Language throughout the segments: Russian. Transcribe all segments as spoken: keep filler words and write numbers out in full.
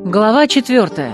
Глава четвертая.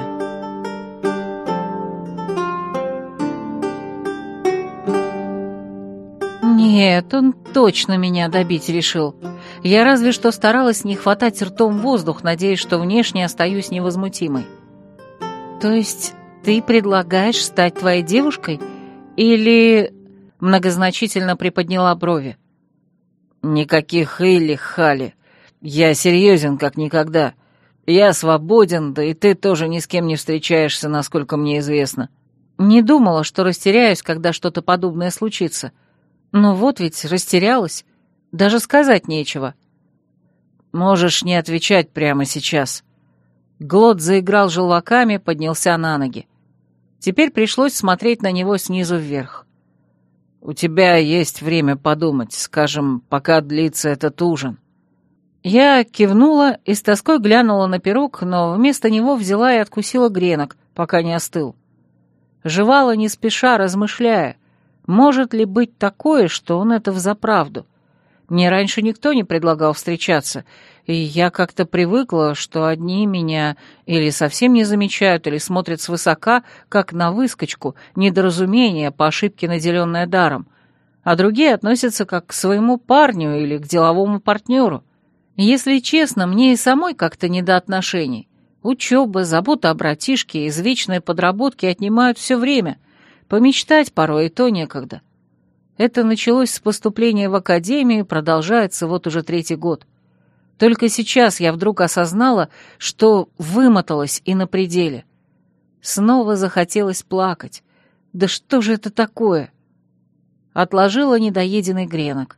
Нет, он точно меня добить решил. Я разве что старалась не хватать ртом воздух, надеясь, что внешне остаюсь невозмутимой. То есть ты предлагаешь стать твоей девушкой? Или... Многозначительно приподняла брови. Никаких или, Хали. Я серьезен, как никогда. Я свободен, да и ты тоже ни с кем не встречаешься, насколько мне известно. Не думала, что растеряюсь, когда что-то подобное случится. Но вот ведь растерялась. Даже сказать нечего. Можешь не отвечать прямо сейчас. Глот заиграл желваками, поднялся на ноги. Теперь пришлось смотреть на него снизу вверх. У тебя есть время подумать, скажем, пока длится этот ужин. Я кивнула и с тоской глянула на пирог, но вместо него взяла и откусила гренок, пока не остыл. Жевала не спеша, размышляя, может ли быть такое, что он это взаправду. Мне раньше никто не предлагал встречаться, и я как-то привыкла, что одни меня или совсем не замечают, или смотрят свысока, как на выскочку, недоразумение, по ошибке наделенное даром, а другие относятся как к своему парню или к деловому партнеру. Если честно, мне и самой как-то не до отношений. Учеба, забота о братишке, извечные подработки отнимают все время. Помечтать порой и то некогда. Это началось с поступления в академию и продолжается вот уже третий год. Только сейчас я вдруг осознала, что вымоталась и на пределе. Снова захотелось плакать. Да что же это такое? Отложила недоеденный гренок.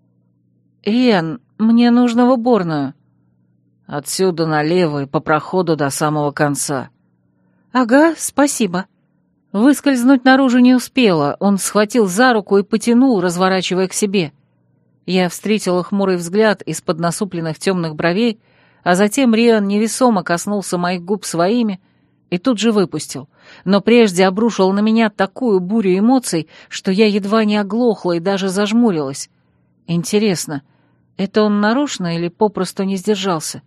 «Риан, мне нужно в уборную». «Отсюда налево и по проходу до самого конца». «Ага, спасибо». Выскользнуть наружу не успела, он схватил за руку и потянул, разворачивая к себе. Я встретила хмурый взгляд из-под насупленных темных бровей, а затем Риан невесомо коснулся моих губ своими и тут же выпустил, но прежде обрушил на меня такую бурю эмоций, что я едва не оглохла и даже зажмурилась. Интересно, это он нарочно или попросту не сдержался?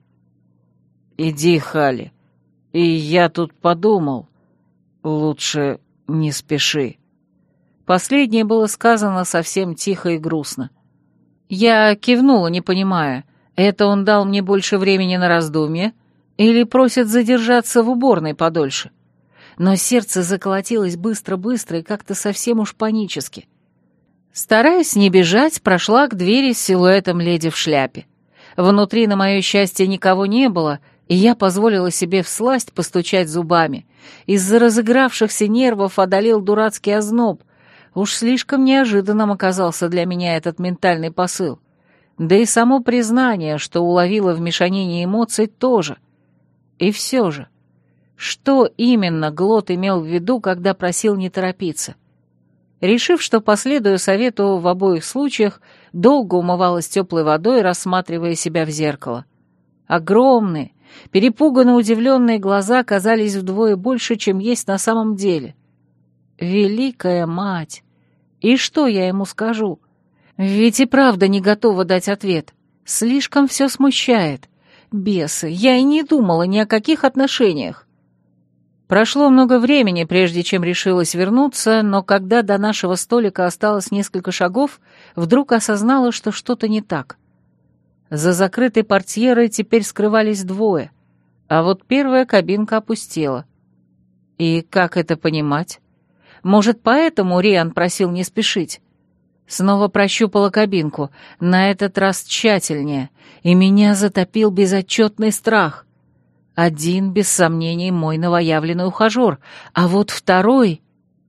«Иди, Хали, и я тут подумал, лучше не спеши». Последнее было сказано совсем тихо и грустно. Я кивнула, не понимая, это он дал мне больше времени на раздумье или просит задержаться в уборной подольше. Но сердце заколотилось быстро-быстро и как-то совсем уж панически. Стараясь не бежать, прошла к двери с силуэтом леди в шляпе. Внутри, на мое счастье, никого не было, и я позволила себе всласть постучать зубами. Из-за разыгравшихся нервов одолел дурацкий озноб. Уж слишком неожиданным оказался для меня этот ментальный посыл. Да и само признание, что уловила в мешанине эмоций, тоже. И все же, что именно Глот имел в виду, когда просил не торопиться? Решив, что последую совету в обоих случаях, долго умывалась теплой водой, рассматривая себя в зеркало. Огромные, перепуганно удивленные глаза казались вдвое больше, чем есть на самом деле. Великая мать! И что я ему скажу? Ведь и правда не готова дать ответ. Слишком все смущает. Бесы, я и не думала ни о каких отношениях. Прошло много времени, прежде чем решилась вернуться, но когда до нашего столика осталось несколько шагов, вдруг осознала, что что-то не так. За закрытой портьерой теперь скрывались двое, а вот первая кабинка опустела. И как это понимать? Может, поэтому Риан просил не спешить? Снова прощупала кабинку, на этот раз тщательнее, и меня затопил безотчетный страх. Один, без сомнений, мой новоявленный ухажер, а вот второй...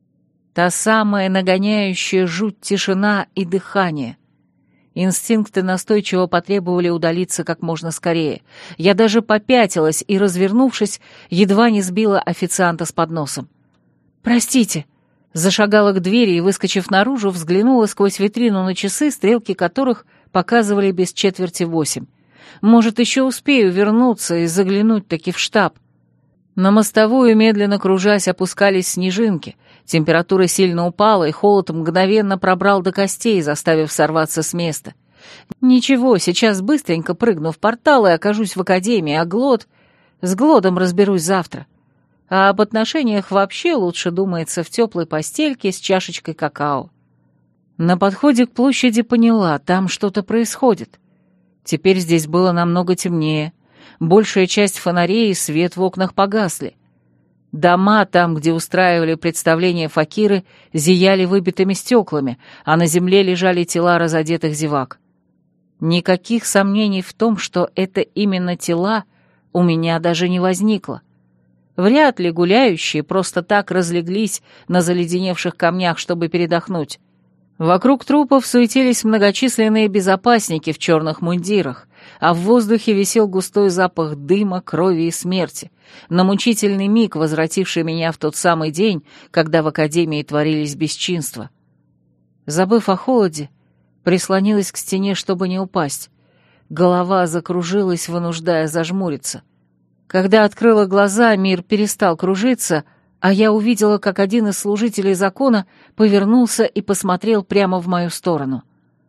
Та самая нагоняющая жуть тишина и дыхание. Инстинкты настойчиво потребовали удалиться как можно скорее. Я даже попятилась и, развернувшись, едва не сбила официанта с подносом. «Простите», зашагала к двери и, выскочив наружу, взглянула сквозь витрину на часы, стрелки которых показывали без четверти восемь. Может, еще успею вернуться и заглянуть-таки в штаб. На мостовую, медленно кружась, опускались снежинки. Температура сильно упала, и холод мгновенно пробрал до костей, заставив сорваться с места. Ничего, сейчас быстренько прыгну в портал и окажусь в академии, а Глот... С Глодом разберусь завтра. А об отношениях вообще лучше думается в теплой постельке с чашечкой какао. На подходе к площади поняла, там что-то происходит. Теперь здесь было намного темнее. Большая часть фонарей и свет в окнах погасли. Дома там, где устраивали представления факиры, зияли выбитыми стеклами, а на земле лежали тела разодетых зевак. Никаких сомнений в том, что это именно тела, у меня даже не возникло. Вряд ли гуляющие просто так разлеглись на заледеневших камнях, чтобы передохнуть. Вокруг трупов суетились многочисленные безопасники в черных мундирах, а в воздухе висел густой запах дыма, крови и смерти, на мучительный миг возвративший меня в тот самый день, когда в академии творились бесчинства. Забыв о холоде, прислонилась к стене, чтобы не упасть. Голова закружилась, вынуждая зажмуриться. Когда открыла глаза, мир перестал кружиться, а я увидела, как один из служителей закона повернулся и посмотрел прямо в мою сторону.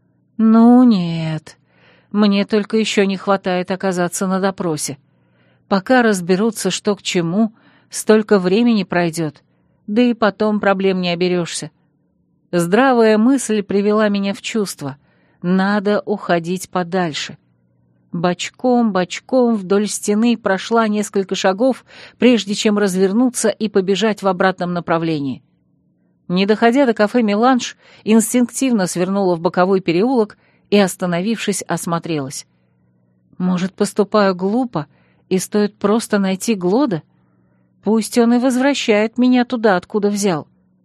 «Ну нет, мне только еще не хватает оказаться на допросе. Пока разберутся, что к чему, столько времени пройдет, да и потом проблем не оберешься. Здравая мысль привела меня в чувство. Надо уходить подальше». Бочком, бочком вдоль стены прошла несколько шагов, прежде чем развернуться и побежать в обратном направлении. Не доходя до кафе «Меланж», инстинктивно свернула в боковой переулок и, остановившись, осмотрелась. Может, поступаю глупо, и стоит просто найти Глода? Пусть он и возвращает меня туда, откуда взял.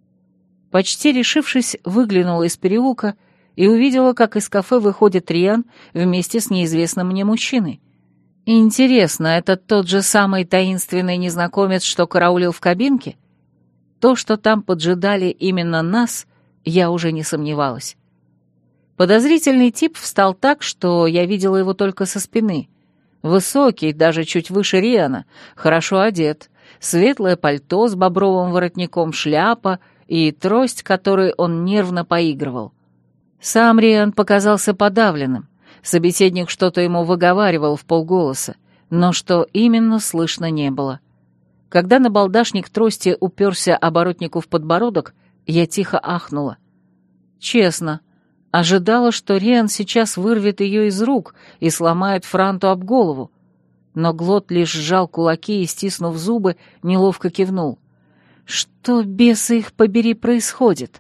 Почти решившись, выглянула из переулка и увидела, как из кафе выходит Риан вместе с неизвестным мне мужчиной. Интересно, это тот же самый таинственный незнакомец, что караулил в кабинке? То, что там поджидали именно нас, я уже не сомневалась. Подозрительный тип встал так, что я видела его только со спины. Высокий, даже чуть выше Риана, хорошо одет, светлое пальто с бобровым воротником, шляпа и трость, которой он нервно поигрывал. Сам Риан показался подавленным. Собеседник что-то ему выговаривал в полголоса, но что именно, слышно не было. Когда набалдашник трости уперся оборотнику в подбородок, я тихо ахнула. Честно, ожидала, что Риан сейчас вырвет ее из рук и сломает Франту об голову. Но Глод лишь сжал кулаки и, стиснув зубы, неловко кивнул. Что, бесы их побери, происходит?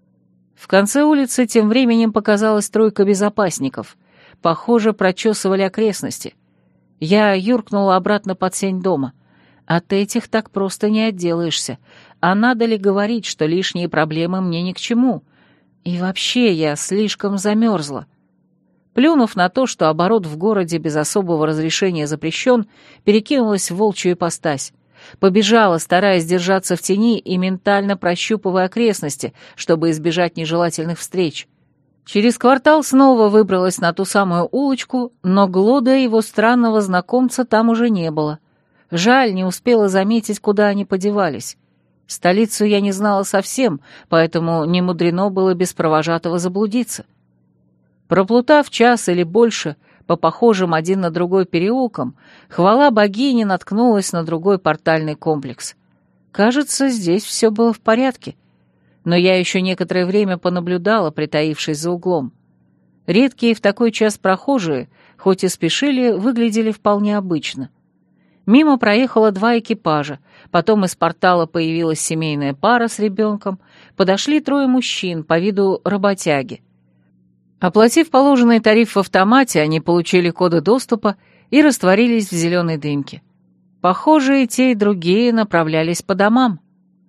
В конце улицы тем временем показалась тройка безопасников. Похоже, прочесывали окрестности. Я юркнула обратно под сень дома. От этих так просто не отделаешься. А надо ли говорить, что лишние проблемы мне ни к чему? И вообще я слишком замерзла. Плюнув на то, что оборот в городе без особого разрешения запрещен, перекинулась в волчью ипостась. Побежала, стараясь держаться в тени и ментально прощупывая окрестности, чтобы избежать нежелательных встреч. Через квартал снова выбралась на ту самую улочку, но Глода и его странного знакомца там уже не было. Жаль, не успела заметить, куда они подевались. Столицу я не знала совсем, поэтому не мудрено было без провожатого заблудиться. Проплутав час или больше по похожим один на другой переулкам, хвала богини наткнулась на другой портальный комплекс. Кажется, здесь все было в порядке. Но я еще некоторое время понаблюдала, притаившись за углом. Редкие в такой час прохожие, хоть и спешили, выглядели вполне обычно. Мимо проехало два экипажа, потом из портала появилась семейная пара с ребенком, подошли трое мужчин, по виду работяги. Оплатив положенный тариф в автомате, они получили коды доступа и растворились в зеленой дымке. Похоже, и те, и другие направлялись по домам.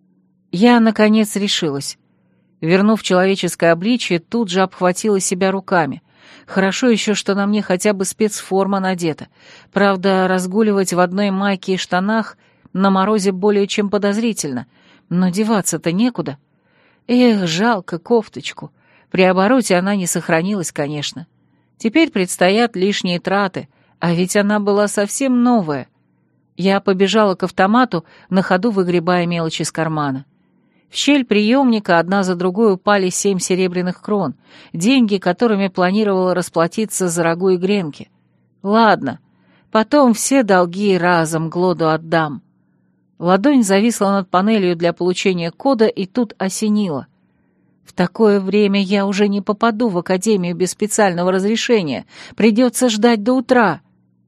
Я, наконец, решилась. Вернув человеческое обличие, тут же обхватила себя руками. Хорошо еще, что на мне хотя бы спецформа надета. Правда, разгуливать в одной майке и штанах на морозе более чем подозрительно, но деваться-то некуда. Эх, жалко кофточку. При обороте она не сохранилась, конечно. Теперь предстоят лишние траты, а ведь она была совсем новая. Я побежала к автомату, на ходу выгребая мелочь из кармана. В щель приемника одна за другой упали семь серебряных крон, деньги, которыми планировала расплатиться за рагу и гренки. Ладно, Потом все долги разом Глоду отдам. Ладонь зависла над панелью для получения кода, и тут осенило. В такое время я уже не попаду в академию без специального разрешения. Придется ждать до утра.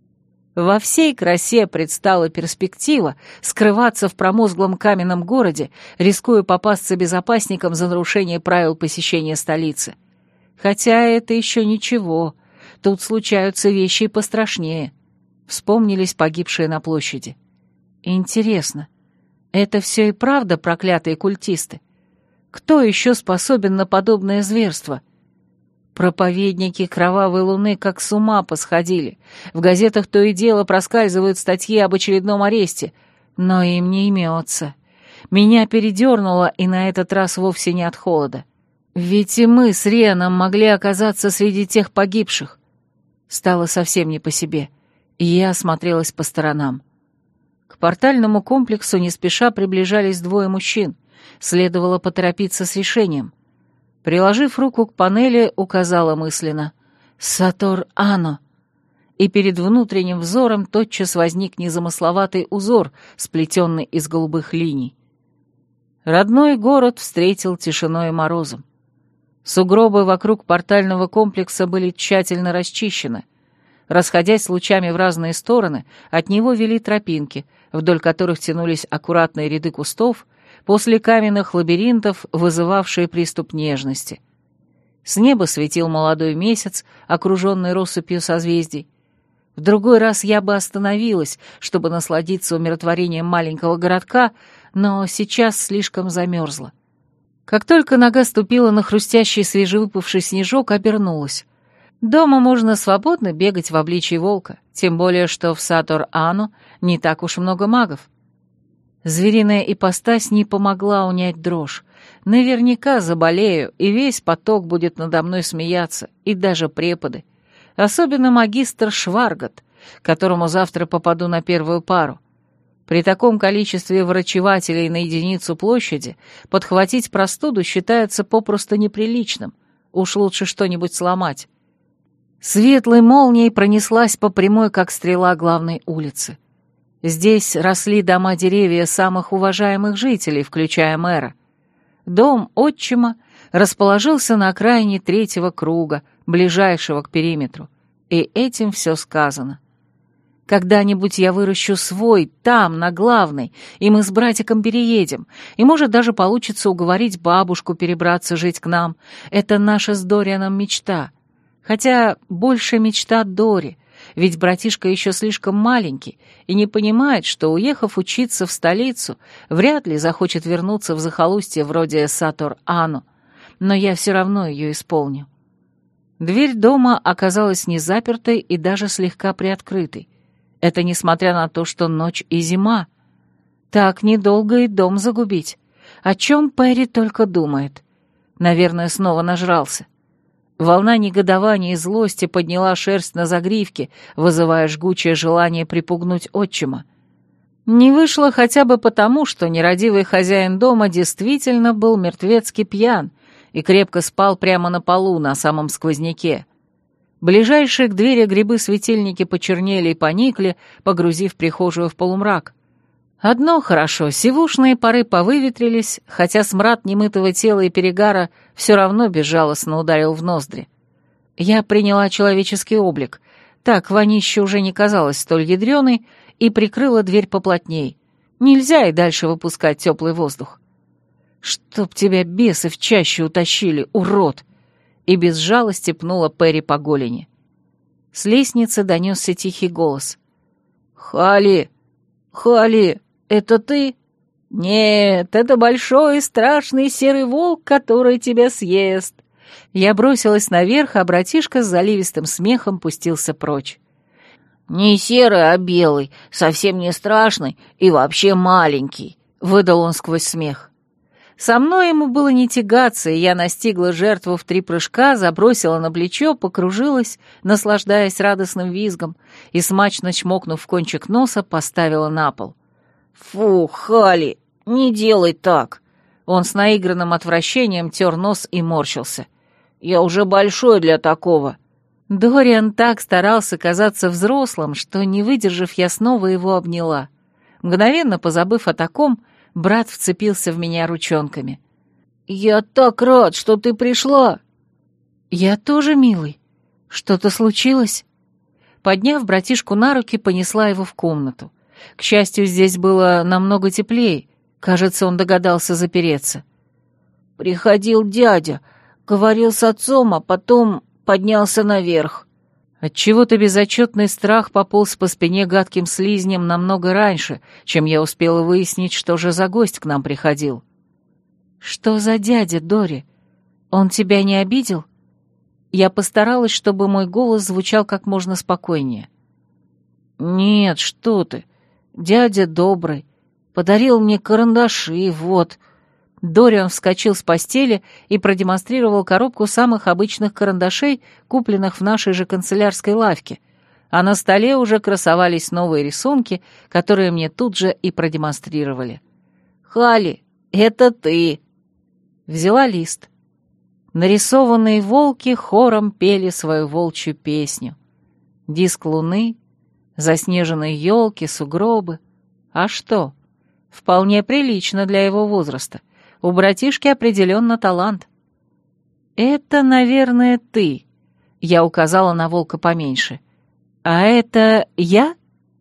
Во всей красе предстала перспектива скрываться в промозглом каменном городе, рискуя попасться безопасникам за нарушение правил посещения столицы. Хотя это еще ничего. Тут случаются вещи и пострашнее. Вспомнились погибшие на площади. Интересно, это все и правда проклятые культисты? Кто еще способен на подобное зверство? Проповедники Кровавой Луны как с ума посходили. В газетах то и дело проскальзывают статьи об очередном аресте, но им не имется. Меня передернуло, и на этот раз вовсе не от холода. Ведь и мы с Рианом могли оказаться среди тех погибших. Стало совсем не по себе, и я осмотрелась по сторонам. К портальному комплексу не спеша приближались двое мужчин. Следовало поторопиться с решением. Приложив руку к панели, указала мысленно «Сатор Ано», и перед внутренним взором тотчас возник незамысловатый узор, сплетенный из голубых линий. Родной город встретил тишиной и морозом. Сугробы вокруг портального комплекса были тщательно расчищены. Расходясь лучами в разные стороны, от него вели тропинки, вдоль которых тянулись аккуратные ряды кустов, после каменных лабиринтов, вызывавшие приступ нежности. С неба светил молодой месяц, окруженный россыпью созвездий. В другой раз я бы остановилась, чтобы насладиться умиротворением маленького городка, но сейчас слишком замерзла. Как только нога ступила на хрустящий свежевыпавший снежок, обернулась. Дома можно свободно бегать в обличии волка, тем более что в Сатор-Ану не так уж много магов. Звериная ипостась не помогла унять дрожь. Наверняка заболею, и весь поток будет надо мной смеяться, и даже преподы. Особенно магистр Шваргат, которому завтра попаду на первую пару. При таком количестве врачевателей на единицу площади подхватить простуду считается попросту неприличным. Уж лучше что-нибудь сломать. Светлой молнией пронеслась по прямой, как стрела, главной улицы. Здесь росли дома-деревья самых уважаемых жителей, включая мэра. Дом отчима расположился на окраине третьего круга, ближайшего к периметру. И этим все сказано. Когда-нибудь я выращу свой, там, на главной, и мы с братиком переедем, и, может, даже получится уговорить бабушку перебраться жить к нам. Это наша с Дорианом мечта. Хотя больше мечта Дори, ведь братишка еще слишком маленький и не понимает, что, уехав учиться в столицу, вряд ли захочет вернуться в захолустье вроде Сатор-Ану, но я все равно ее исполню. Дверь дома оказалась не запертой и даже слегка приоткрытой. Это несмотря на то, что ночь и зима. Так недолго и дом загубить. О чем Перри только думает. Наверное, снова нажрался. Волна негодования и злости подняла шерсть на загривке, вызывая жгучее желание припугнуть отчима. Не вышло хотя бы потому, что нерадивый хозяин дома действительно был мертвецки пьян и крепко спал прямо на полу на самом сквозняке. Ближайшие к двери грибы-светильники почернели и поникли, погрузив прихожую в полумрак. Одно хорошо, сивушные пары повыветрились, хотя смрад немытого тела и перегара все равно безжалостно ударил в ноздри. Я приняла человеческий облик, так вонища уже не казалась столь ядреной, и прикрыла дверь поплотней. Нельзя и дальше выпускать теплый воздух. «Чтоб тебя бесы в чащу утащили, урод!» И без жалости пнула Перри по голени. С лестницы донесся тихий голос. «Хали! Хали! Это ты? Нет, это большой и страшный серый волк, который тебя съест!» Я бросилась наверх, а братишка с заливистым смехом пустился прочь. «Не серый, а белый, совсем не страшный и вообще маленький», — выдал он сквозь смех. Со мной ему было не тягаться, и я настигла жертву в три прыжка, забросила на плечо, покружилась, наслаждаясь радостным визгом, и, смачно чмокнув в кончик носа, поставила на пол. «Фу, Хали, не делай так!» Он с наигранным отвращением тер нос и морщился. «Я уже большой для такого». Дориан так старался казаться взрослым, что, не выдержав, я снова его обняла. Мгновенно позабыв о таком, брат вцепился в меня ручонками. «Я так рад, что ты пришла!» «Я тоже, милый. Что-то случилось?» Подняв братишку на руки, понесла его в комнату. К счастью, здесь было намного теплее. Кажется, он догадался запереться. «Приходил дядя, говорил с отцом, а потом поднялся наверх». Отчего-то безотчетный страх пополз по спине гадким слизнем намного раньше, чем я успела выяснить, что же за гость к нам приходил. «Что за дядя, Дори? Он тебя не обидел?» Я постаралась, чтобы мой голос звучал как можно спокойнее. «Нет, что ты, дядя добрый, подарил мне карандаши, вот». Дориан вскочил с постели и продемонстрировал коробку самых обычных карандашей, купленных в нашей же канцелярской лавке, а на столе уже красовались новые рисунки, которые мне тут же и продемонстрировали. «Халли, это ты!» Взяла лист. Нарисованные волки хором пели свою волчью песню. Диск луны, заснеженные елки, сугробы. А что? Вполне прилично для его возраста. У братишки определенно талант. «Это, наверное, ты», — я указала на волка поменьше. «А это я?»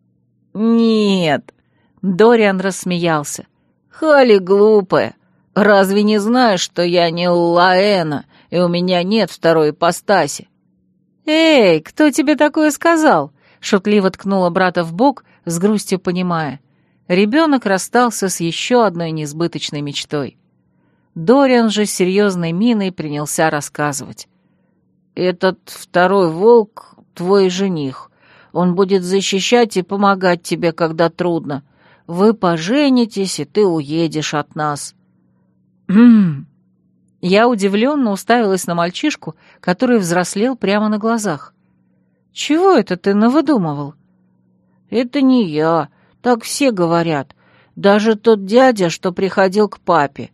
«Нет», — Дориан рассмеялся. «Халли глупая. Разве не знаешь, что я не Лаэна, и у меня нет второй ипостаси?» «Эй, кто тебе такое сказал?» — шутливо ткнула брата в бок, с грустью понимая. Ребенок расстался с еще одной несбыточной мечтой. Дориан же с серьезной миной принялся рассказывать. «Этот второй волк — твой жених. Он будет защищать и помогать тебе, когда трудно. Вы поженитесь, и ты уедешь от нас». «Хм...» Я удивленно уставилась на мальчишку, который взрослел прямо на глазах. «Чего это ты навыдумывал?» «Это не я, так все говорят. Даже тот дядя, что приходил к папе».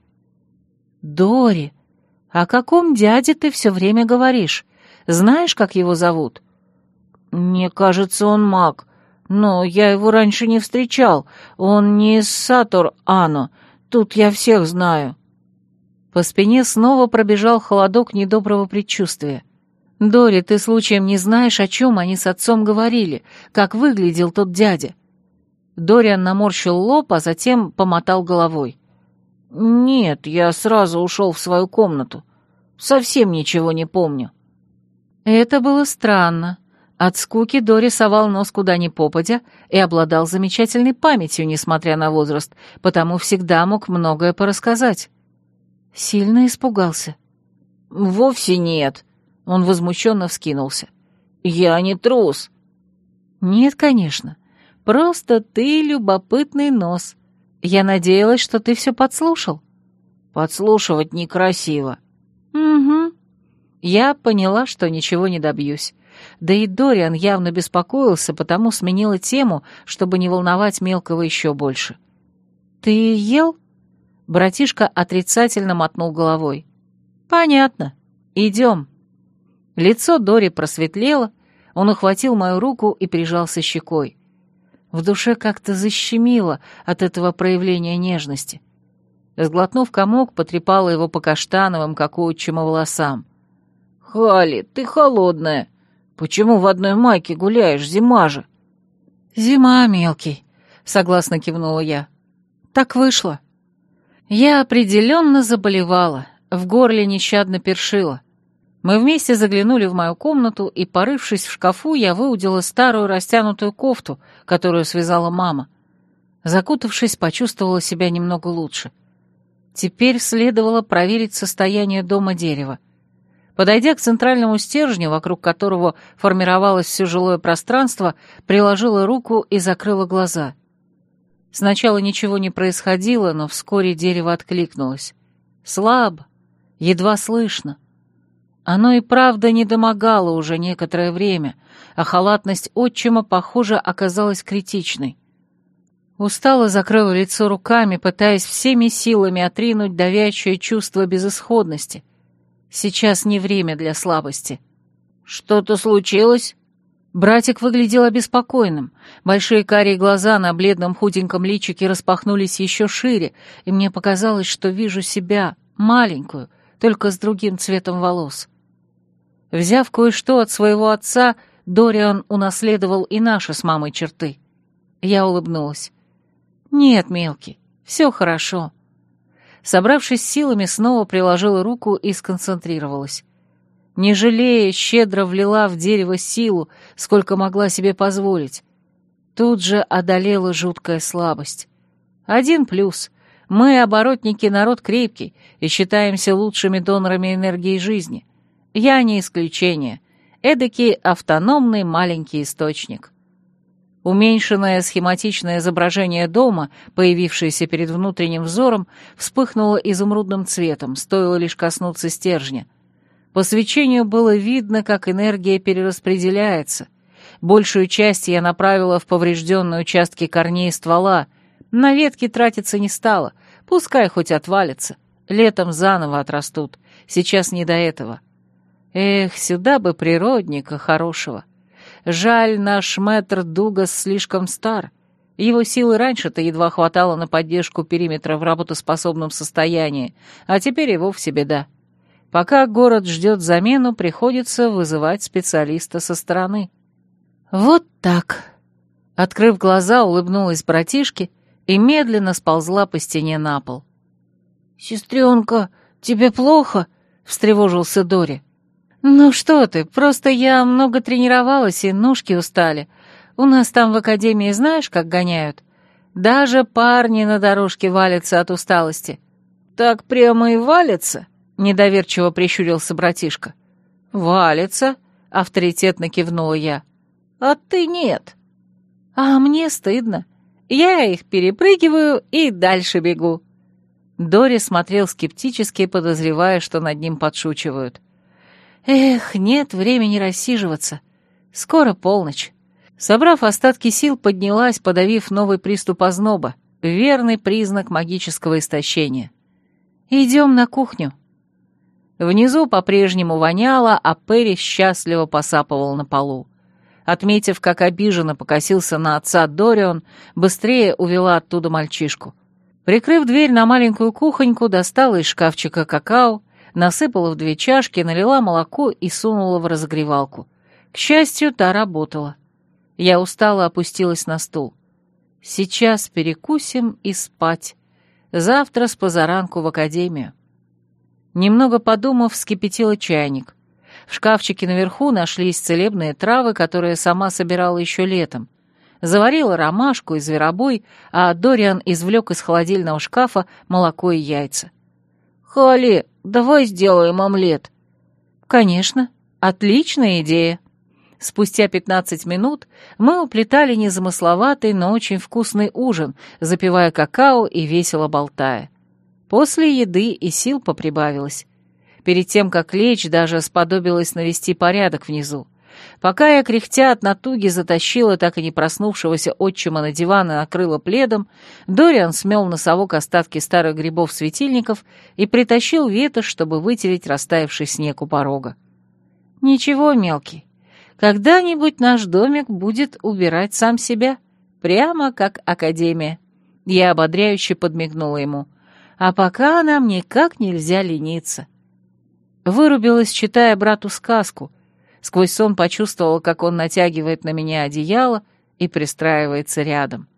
«Дори, о каком дяде ты все время говоришь? Знаешь, как его зовут?» «Мне кажется, он маг, но я его раньше не встречал. Он не из Сатор-Ано, тут я всех знаю». По спине снова пробежал холодок недоброго предчувствия. «Дори, ты случаем не знаешь, о чем они с отцом говорили, как выглядел тот дядя?» Дориан наморщил лоб, а затем помотал головой. «Нет, я сразу ушел в свою комнату. Совсем ничего не помню». Это было странно. От скуки Дори совал нос куда ни попадя и обладал замечательной памятью, несмотря на возраст, потому всегда мог многое порассказать. Сильно испугался? «Вовсе нет», — он возмущенно вскинулся. «Я не трус». «Нет, конечно. Просто ты любопытный нос. Я надеялась, что ты все подслушал». «Подслушивать некрасиво». «Угу». Я поняла, что ничего не добьюсь. Да и Дориан явно беспокоился, потому сменила тему, чтобы не волновать мелкого еще больше. «Ты ел?» Братишка отрицательно мотнул головой. «Понятно. Идем». Лицо Дори просветлело, он ухватил мою руку и прижался щекой. В душе как-то защемило от этого проявления нежности. Сглотнув комок, потрепала его по каштановым, как у отчима, волосам. «Халли, ты холодная. Почему в одной майке гуляешь? Зима же». «Зима, мелкий», — согласно кивнула я. «Так вышло». Я определенно заболевала, в горле нещадно першило. Мы вместе заглянули в мою комнату, и, порывшись в шкафу, я выудила старую растянутую кофту, которую связала мама. Закутавшись, почувствовала себя немного лучше. Теперь следовало проверить состояние дома дерева. Подойдя к центральному стержню, вокруг которого формировалось все жилое пространство, приложила руку и закрыла глаза. Сначала ничего не происходило, но вскоре дерево откликнулось. Слабо, едва слышно. Оно и правда не домогало уже некоторое время, а халатность отчима, похоже, оказалась критичной. Устало закрыла лицо руками, пытаясь всеми силами отринуть давящее чувство безысходности. Сейчас не время для слабости. «Что-то случилось?» Братик выглядел обеспокоенным. Большие карие глаза на бледном худеньком личике распахнулись еще шире, и мне показалось, что вижу себя, маленькую, только с другим цветом волос. Взяв кое-что от своего отца, Дориан унаследовал и наши с мамой черты. Я улыбнулась. «Нет, мелкий, все хорошо». Собравшись силами, снова приложила руку и сконцентрировалась. Не жалея, щедро влила в дерево силу, сколько могла себе позволить. Тут же одолела жуткая слабость. Один плюс. Мы, оборотники, народ крепкий и считаемся лучшими донорами энергии жизни. Я не исключение. Эдакий автономный маленький источник. Уменьшенное схематичное изображение дома, появившееся перед внутренним взором, вспыхнуло изумрудным цветом, стоило лишь коснуться стержня. По свечению было видно, как энергия перераспределяется. Большую часть я направила в поврежденные участки корней ствола. На ветки тратиться не стала, пускай хоть отвалится. Летом заново отрастут, сейчас не до этого. Эх, сюда бы природника хорошего. Жаль, наш мэтр Дугас слишком стар. Его силы раньше-то едва хватало на поддержку периметра в работоспособном состоянии, а теперь и вовсе беда. Пока город ждет замену, приходится вызывать специалиста со стороны. Вот так. Открыв глаза, улыбнулась братишке и медленно сползла по стене на пол. «Сестренка, тебе плохо?» — встревожился Дори. «Ну что ты, просто я много тренировалась, и ножки устали. У нас там в академии знаешь, как гоняют? Даже парни на дорожке валятся от усталости». «Так прямо и валятся?» — недоверчиво прищурился братишка. «Валятся», — авторитетно кивнула я. «А ты нет». «А мне стыдно. Я их перепрыгиваю и дальше бегу». Дори смотрел скептически, подозревая, что над ним подшучивают. «Эх, нет времени рассиживаться. Скоро полночь». Собрав остатки сил, поднялась, подавив новый приступ озноба, верный признак магического истощения. «Идем на кухню». Внизу по-прежнему воняло, а Перри счастливо посапывал на полу. Отметив, как обиженно покосился на отца Дориан, быстрее увела оттуда мальчишку. Прикрыв дверь на маленькую кухоньку, достала из шкафчика какао, насыпала в две чашки, налила молоко и сунула в разогревалку. К счастью, та работала. Я устало опустилась на стул. Сейчас перекусим и спать. Завтра с позаранку в академию. Немного подумав, вскипятила чайник. В шкафчике наверху нашлись целебные травы, которые сама собирала еще летом. Заварила ромашку и зверобой, а Дориан извлек из холодильного шкафа молоко и яйца. «Холли, давай сделаем омлет». «Конечно, отличная идея». Спустя пятнадцать минут мы уплетали незамысловатый, но очень вкусный ужин, запивая какао и весело болтая. После еды и сил поприбавилось. Перед тем, как лечь, даже сподобилась навести порядок внизу. Пока я, кряхтя от натуги, затащила так и не проснувшегося отчима на диван и накрыла пледом, Дориан смел на совок остатки старых грибов-светильников и притащил ветошь, чтобы вытереть растаявший снег у порога. «Ничего, мелкий. Когда-нибудь наш домик будет убирать сам себя, прямо как академия». Я ободряюще подмигнула ему. «А пока нам никак нельзя лениться». Вырубилась, читая брату сказку. Сквозь сон почувствовала, как он натягивает на меня одеяло и пристраивается рядом.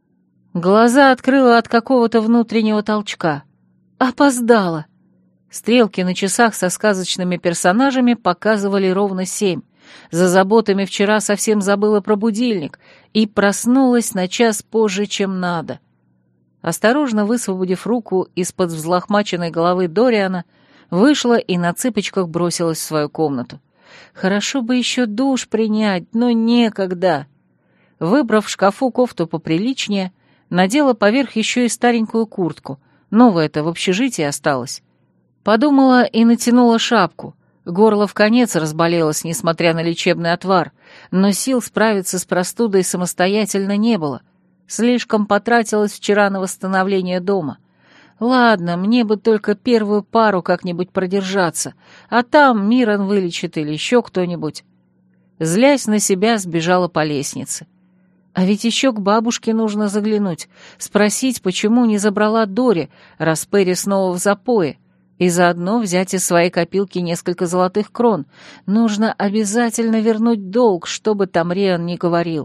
Глаза открыла от какого-то внутреннего толчка. Опоздала. Стрелки на часах со сказочными персонажами показывали ровно семь. За заботами вчера совсем забыла про будильник и проснулась на час позже, чем надо. Осторожно высвободив руку из-под взлохмаченной головы Дориана, вышла и на цыпочках бросилась в свою комнату. Хорошо бы еще душ принять, но некогда. Выбрав в шкафу кофту поприличнее, надела поверх еще и старенькую куртку. Новая-то в общежитии осталась. Подумала и натянула шапку. Горло вконец разболелось, несмотря на лечебный отвар, но сил справиться с простудой самостоятельно не было. Слишком потратилась вчера на восстановление дома. Ладно, мне бы только первую пару как-нибудь продержаться, а там Мирон вылечит или еще кто-нибудь. Злясь на себя, сбежала по лестнице. А ведь еще к бабушке нужно заглянуть, спросить, почему не забрала Дори, раз Перри снова в запое, и заодно взять из своей копилки несколько золотых крон. Нужно обязательно вернуть долг, что бы там Риан ни говорил.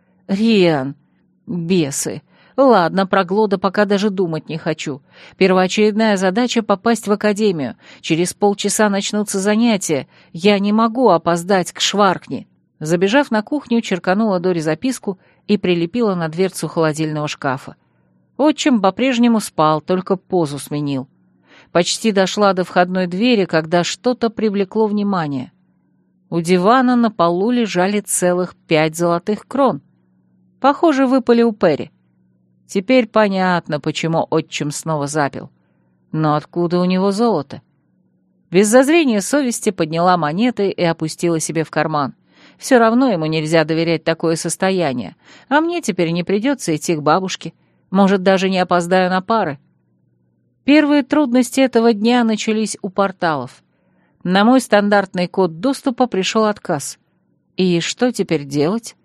Риан! Бесы! Ладно, про Глода пока даже думать не хочу. Первоочередная задача — попасть в академию. Через полчаса начнутся занятия. Я не могу опоздать к Шваркне. Забежав на кухню, черканула Дори записку и прилепила на дверцу холодильного шкафа. Отчим по-прежнему спал, только позу сменил. Почти дошла до входной двери, когда что-то привлекло внимание. У дивана на полу лежали целых пять золотых крон. Похоже, выпали у Перри. Теперь понятно, почему отчим снова запил. Но откуда у него золото? Без зазрения совести подняла монеты и опустила себе в карман. Все равно ему нельзя доверять такое состояние, а мне теперь не придется идти к бабушке. Может, даже не опоздаю на пары. Первые трудности этого дня начались у порталов. На мой стандартный код доступа пришел отказ. И что теперь делать?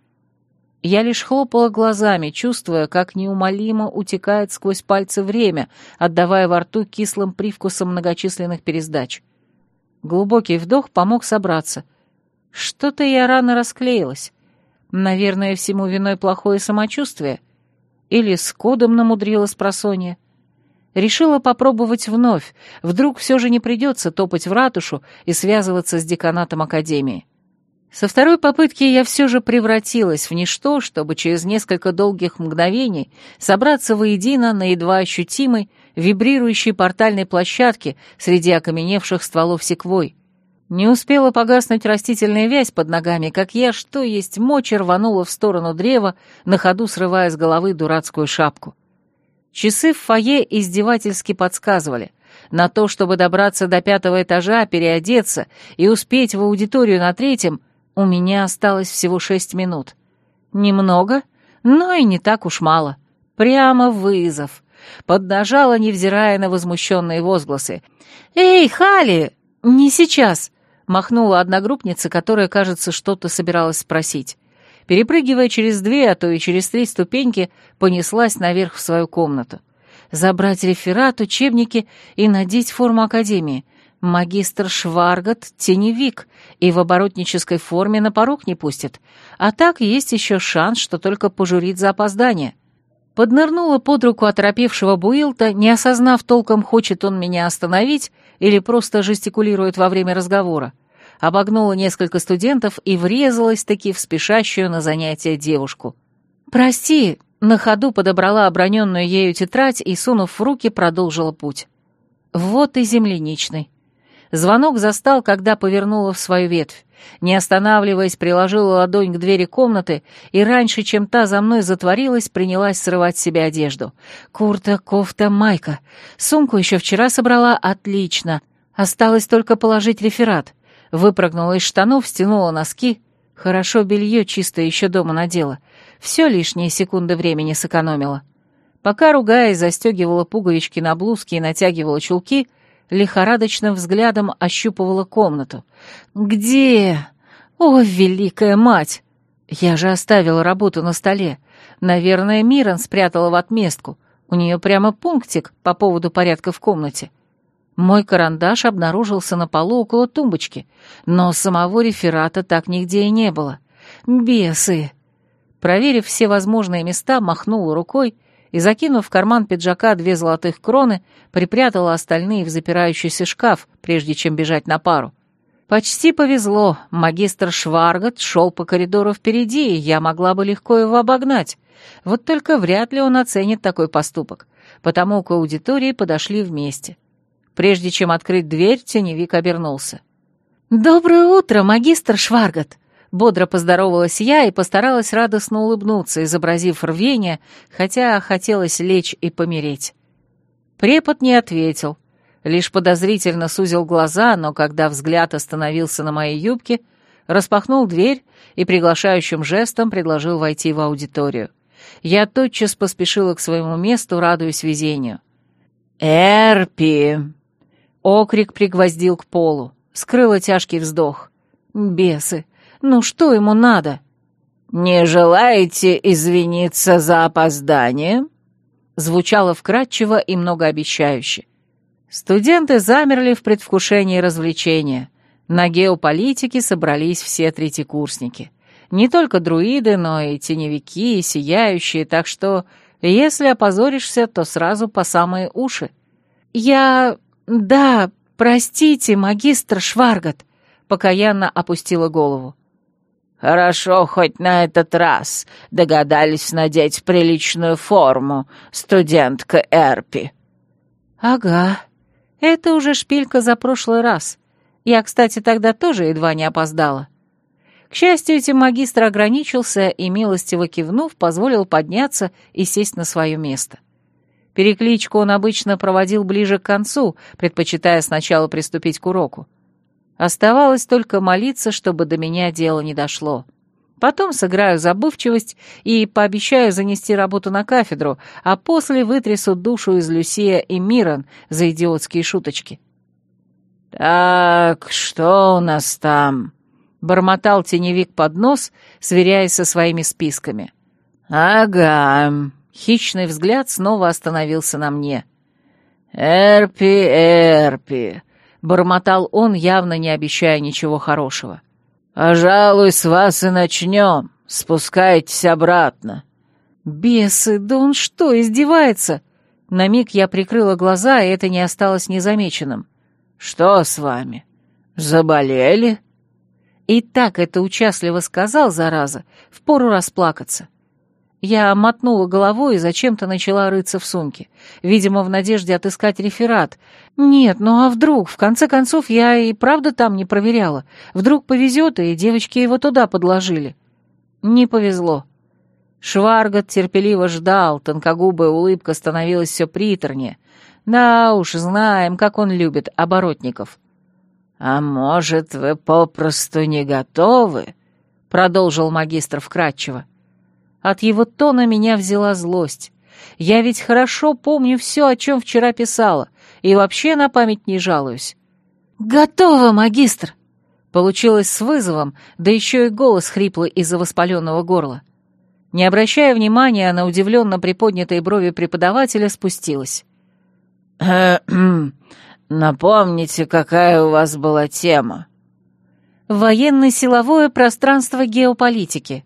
Я лишь хлопала глазами, чувствуя, как неумолимо утекает сквозь пальцы время, отдавая во рту кислым привкусом многочисленных пересдач. Глубокий вдох помог собраться. Что-то я рано расклеилась. Наверное, всему виной плохое самочувствие. Или с кодом намудрила спросонья. Решила попробовать вновь. Вдруг все же не придется топать в ратушу и связываться с деканатом академии. Со второй попытки я все же превратилась в ничто, чтобы через несколько долгих мгновений собраться воедино на едва ощутимой, вибрирующей портальной площадке среди окаменевших стволов секвой. Не успела погаснуть растительная вязь под ногами, как я, что есть мочи, рванула в сторону древа, на ходу срывая с головы дурацкую шапку. Часы в фойе издевательски подсказывали. На то, чтобы добраться до пятого этажа, переодеться и успеть в аудиторию на третьем, у меня осталось всего шесть минут. Немного, но и не так уж мало. Прямо вызов. Поднажала, невзирая на возмущенные возгласы. «Эй, Хали! Не сейчас!» — махнула одногруппница, которая, кажется, что-то собиралась спросить. Перепрыгивая через две, а то и через три ступеньки, понеслась наверх в свою комнату. Забрать реферат, учебники и надеть форму академии. Магистр Шваргат — теневик, и в оборотнической форме на порог не пустит. А так есть еще шанс, что только пожурит за опоздание. Поднырнула под руку оторопевшего Буилта, не осознав толком, хочет он меня остановить или просто жестикулирует во время разговора. Обогнула несколько студентов и врезалась-таки в спешащую на занятия девушку. «Прости», — на ходу подобрала оброненную ею тетрадь и, сунув в руки, продолжила путь. Вот и земляничный. Звонок застал, когда повернула в свою ветвь. Не останавливаясь, приложила ладонь к двери комнаты и раньше, чем та за мной затворилась, принялась срывать с себя одежду. Курта, кофта, майка. Сумку еще вчера собрала, отлично. Осталось только положить реферат. Выпрыгнула из штанов, стянула носки. Хорошо, белье чистое еще дома надела. Все лишние секунды времени сэкономила. Пока, ругаясь, застегивала пуговички на блузке и натягивала чулки, лихорадочным взглядом ощупывала комнату. «Где? О, великая мать! Я же оставила работу на столе. Наверное, Мирон спрятала в отместку. У нее прямо пунктик по поводу порядка в комнате. Мой карандаш обнаружился на полу около тумбочки, но самого реферата так нигде и не было. Бесы!» Проверив все возможные места, махнула рукой и, закинув в карман пиджака две золотых кроны, припрятала остальные в запирающийся шкаф, прежде чем бежать на пару. Почти повезло, магистр Шваргат шел по коридору впереди, и я могла бы легко его обогнать. Вот только вряд ли он оценит такой поступок, потому к аудитории подошли вместе. Прежде чем открыть дверь, теневик обернулся. «Доброе утро, магистр Шваргат!» Бодро поздоровалась я и постаралась радостно улыбнуться, изобразив рвение, хотя хотелось лечь и помереть. Препод не ответил, лишь подозрительно сузил глаза, но когда взгляд остановился на моей юбке, распахнул дверь и приглашающим жестом предложил войти в аудиторию. Я тотчас поспешила к своему месту, радуясь везению. «Эрпи!» Окрик пригвоздил к полу. Скрыла тяжкий вздох. «Бесы! Ну что ему надо?» «Не желаете извиниться за опоздание?» Звучало вкратчиво и многообещающе. Студенты замерли в предвкушении развлечения. На геополитике собрались все третьекурсники. Не только друиды, но и теневики, и сияющие, так что, если опозоришься, то сразу по самые уши. «Я... да, простите, магистр Шваргат», — покаянно опустила голову. «Хорошо, хоть на этот раз догадались надеть приличную форму, студентка Эрпи». «Ага, это уже шпилька за прошлый раз. Я, кстати, тогда тоже едва не опоздала». К счастью, этим магистр ограничился и, милостиво кивнув, позволил подняться и сесть на свое место. Перекличку он обычно проводил ближе к концу, предпочитая сначала приступить к уроку. Оставалось только молиться, чтобы до меня дело не дошло. Потом сыграю забывчивость и пообещаю занести работу на кафедру, а после вытрясу душу из Люсия и Мирон за идиотские шуточки. «Так, что у нас там?» — бормотал теневик под нос, сверяясь со своими списками. «Ага». Хищный взгляд снова остановился на мне. «Эрпи, Эрпи», — бормотал он, явно не обещая ничего хорошего. «Пожалуй, с вас и начнем. Спускайтесь обратно». «Бесы, да он что, издевается?» На миг я прикрыла глаза, и это не осталось незамеченным. «Что с вами? Заболели?» И так это участливо сказал, зараза, впору расплакаться. Я мотнула головой и зачем-то начала рыться в сумке, видимо, в надежде отыскать реферат. Нет, ну а вдруг? В конце концов, я и правда там не проверяла. Вдруг повезет, и девочки его туда подложили. Не повезло. Шваргат терпеливо ждал, тонкогубая улыбка становилась все приторнее. Да уж, знаем, как он любит оборотников. «А может, вы попросту не готовы?» — продолжил магистр вкратчиво. От его тона меня взяла злость. Я ведь хорошо помню все, о чем вчера писала, и вообще на память не жалуюсь. «Готово, магистр!» Получилось с вызовом, да еще и голос хриплый из-за воспаленного горла. Не обращая внимания на удивленно приподнятые брови преподавателя, спустилась. «Напомните, какая у вас была тема?» «Военно-силовое пространство геополитики».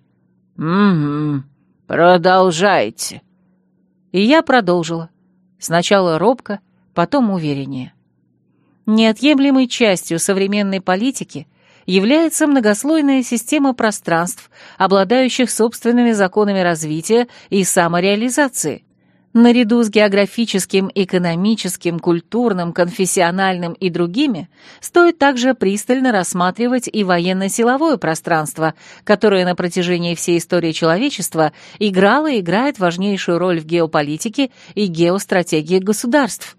«Угу, продолжайте». И я продолжила. Сначала робко, потом увереннее. Неотъемлемой частью современной политики является многослойная система пространств, обладающих собственными законами развития и самореализации. Наряду с географическим, экономическим, культурным, конфессиональным и другими стоит также пристально рассматривать и военно-силовое пространство, которое на протяжении всей истории человечества играло и играет важнейшую роль в геополитике и геостратегии государств.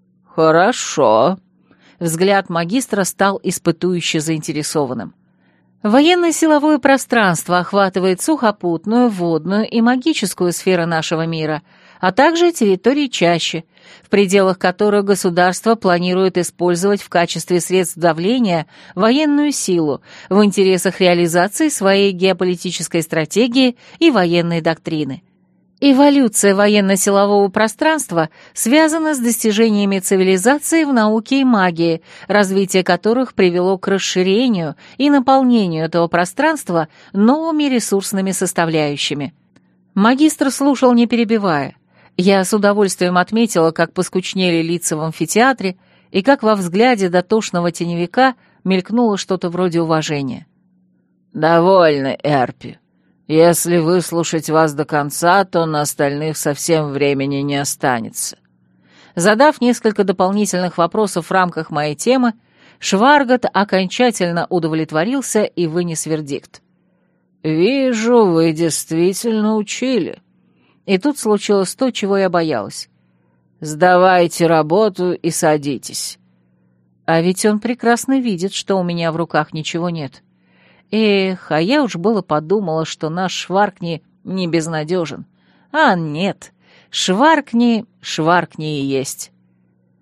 «Хорошо». Взгляд магистра стал испытующе заинтересованным. Военно-силовое пространство охватывает сухопутную, водную и магическую сферы нашего мира, а также территории чащи, в пределах которых государство планирует использовать в качестве средств давления военную силу в интересах реализации своей геополитической стратегии и военной доктрины. Эволюция военно-силового пространства связана с достижениями цивилизации в науке и магии, развитие которых привело к расширению и наполнению этого пространства новыми ресурсными составляющими. Магистр слушал, не перебивая. Я с удовольствием отметила, как поскучнели лица в амфитеатре и как во взгляде дотошного теневика мелькнуло что-то вроде уважения. «Довольно, Эрпи. Если выслушать вас до конца, то на остальных совсем времени не останется». Задав несколько дополнительных вопросов в рамках моей темы, Шваргат окончательно удовлетворился и вынес вердикт. «Вижу, вы действительно учили». И тут случилось то, чего я боялась. «Сдавайте работу и садитесь». А ведь он прекрасно видит, что у меня в руках ничего нет. Эх, а я уж было подумала, что наш Шваркни не безнадежен. А нет, Шваркни, Шваркни и есть.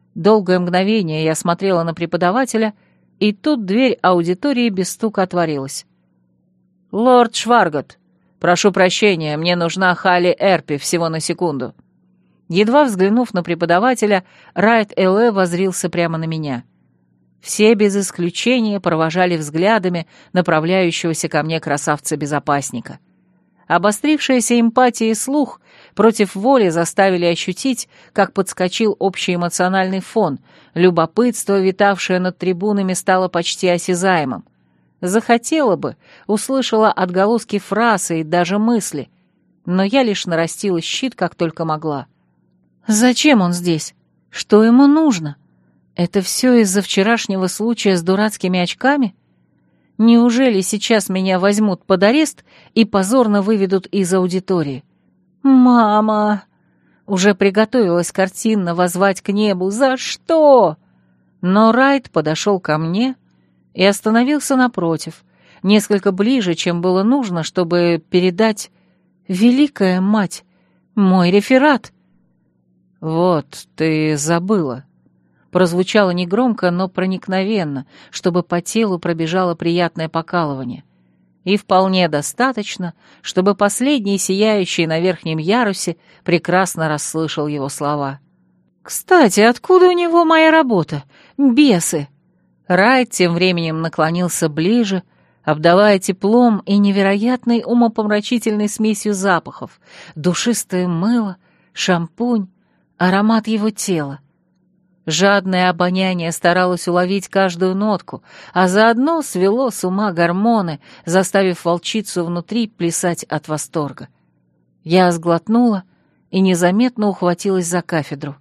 Долгое мгновение я смотрела на преподавателя, и тут дверь аудитории без стука отворилась. «Лорд Шваргот, прошу прощения, мне нужна Халли Эрпи всего на секунду». Едва взглянув на преподавателя, Райт Элэ воззрился прямо на меня. Все без исключения провожали взглядами направляющегося ко мне красавца-безопасника. Обострившаяся эмпатия и слух против воли заставили ощутить, как подскочил общий эмоциональный фон, любопытство, витавшее над трибунами, стало почти осязаемым. Захотела бы, услышала отголоски фраз и даже мысли, но я лишь нарастила щит, как только могла. Зачем он здесь? Что ему нужно? Это все из-за вчерашнего случая с дурацкими очками? Неужели сейчас меня возьмут под арест и позорно выведут из аудитории? «Мама!» Уже приготовилась картинно воззвать к небу. «За что?» Но Райт подошел ко мне и остановился напротив, несколько ближе, чем было нужно, чтобы передать «Великая мать, мой реферат». «Вот, ты забыла». Прозвучало негромко, но проникновенно, чтобы по телу пробежало приятное покалывание. И вполне достаточно, чтобы последний, сияющий на верхнем ярусе, прекрасно расслышал его слова. «Кстати, откуда у него моя работа? Бесы!» Райт тем временем наклонился ближе, обдавая теплом и невероятной умопомрачительной смесью запахов: душистое мыло, шампунь, аромат его тела. Жадное обоняние старалось уловить каждую нотку, а заодно свело с ума гормоны, заставив волчицу внутри плясать от восторга. Я сглотнула и незаметно ухватилась за кафедру.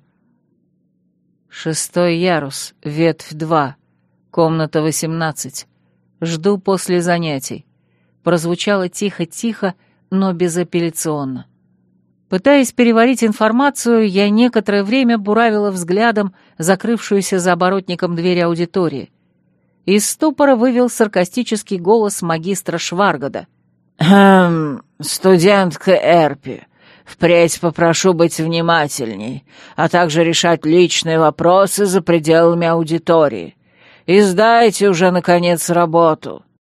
«Шестой ярус, ветвь два, комната восемнадцать. Жду после занятий», — прозвучало тихо-тихо, но безапелляционно. Пытаясь переварить информацию, я некоторое время буравила взглядом закрывшуюся за оборотником дверь аудитории. Из ступора вывел саркастический голос магистра Шваргода. «Хм, студентка Эрпи, впредь попрошу быть внимательней, а также решать личные вопросы за пределами аудитории. И сдайте уже, наконец, работу».